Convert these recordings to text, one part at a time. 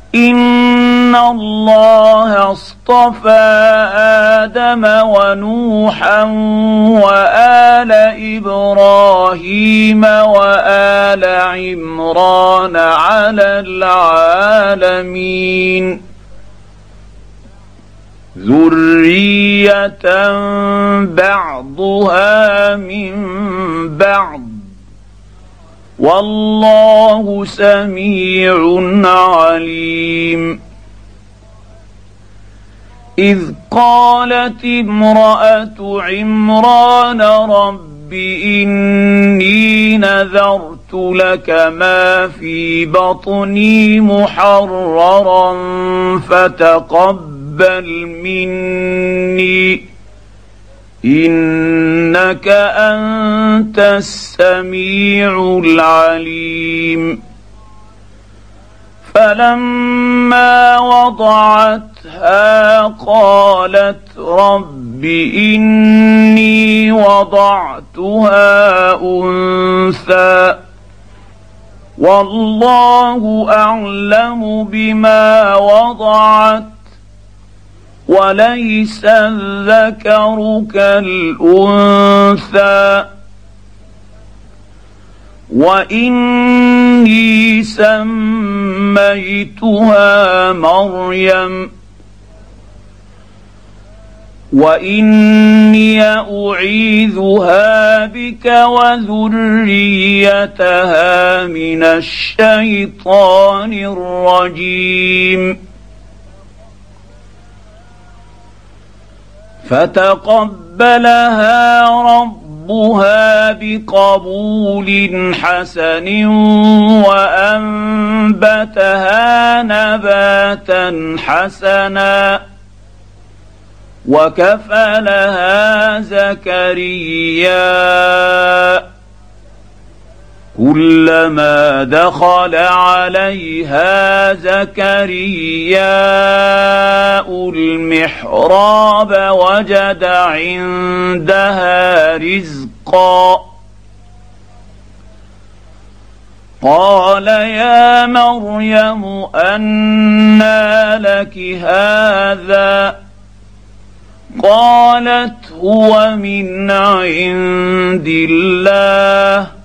إن الله اصطفى آدم ونوحا وآل إبراهيم وآل عمران على العالمين ذرية بعضها من بعض والله سميع عليم. إذ قالت امرأة عمران رب إني نذرت لك ما في بطني محررا فتقبل مني إنك أنت السميع العليم. فلما وضعتها قالت رب إني وضعتها أنثى والله أعلم بما وضعت وليس الذكر كالأنثى وإني سميتها مريم وإني أعيذها بك وذريتها من الشيطان الرجيم. فتقبلها ربها بقبول حسن وأنبتها نباتا حسنا وكفلها زكريا كلما دخل عليها زكرياء المحراب وجد عندها رزقا قال يا مريم أنى لك هذا قالت هو من عند الله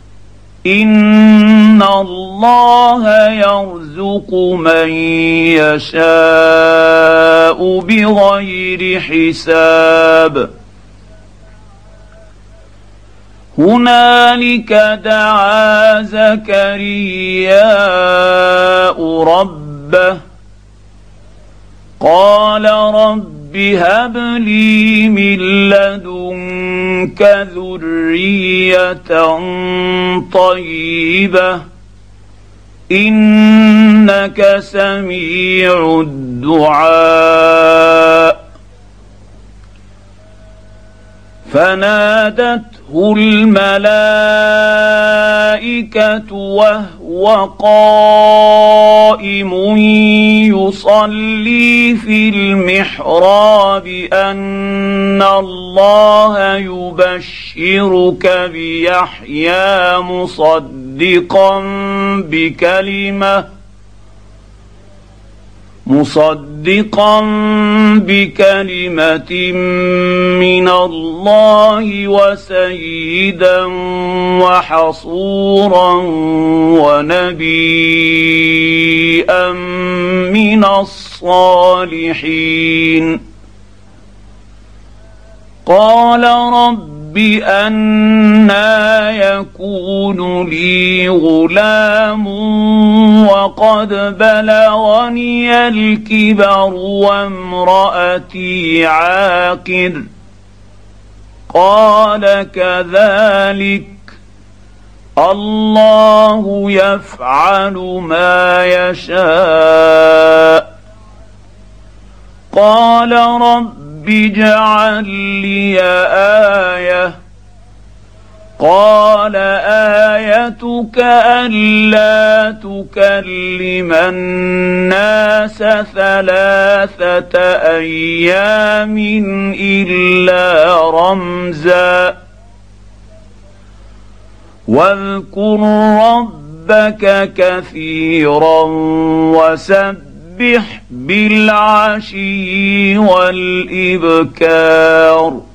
إن الله يرزق من يشاء بغير حساب. هنالك دعا زكرياء ربه قال رب هب لي من لدنك ذرية طيبة إنك سميع الدعاء. فنادته الملائكة وهو قائم يصلي في المحراب أن الله يبشرك بيحيى مصدقا بكلمة من الله وسيدا وحصورا ونبيا من الصالحين. قال رب أنى يكون لي غلام وقد بلغني الكبر وامرأتي عاقر قال كذلك الله يفعل ما يشاء. قال رب اجعل لي آية قال آيتك ألا تكلم الناس 3 أيام إلا رمزا واذكر ربك كثيرا وسبح بالعشي والإبكار.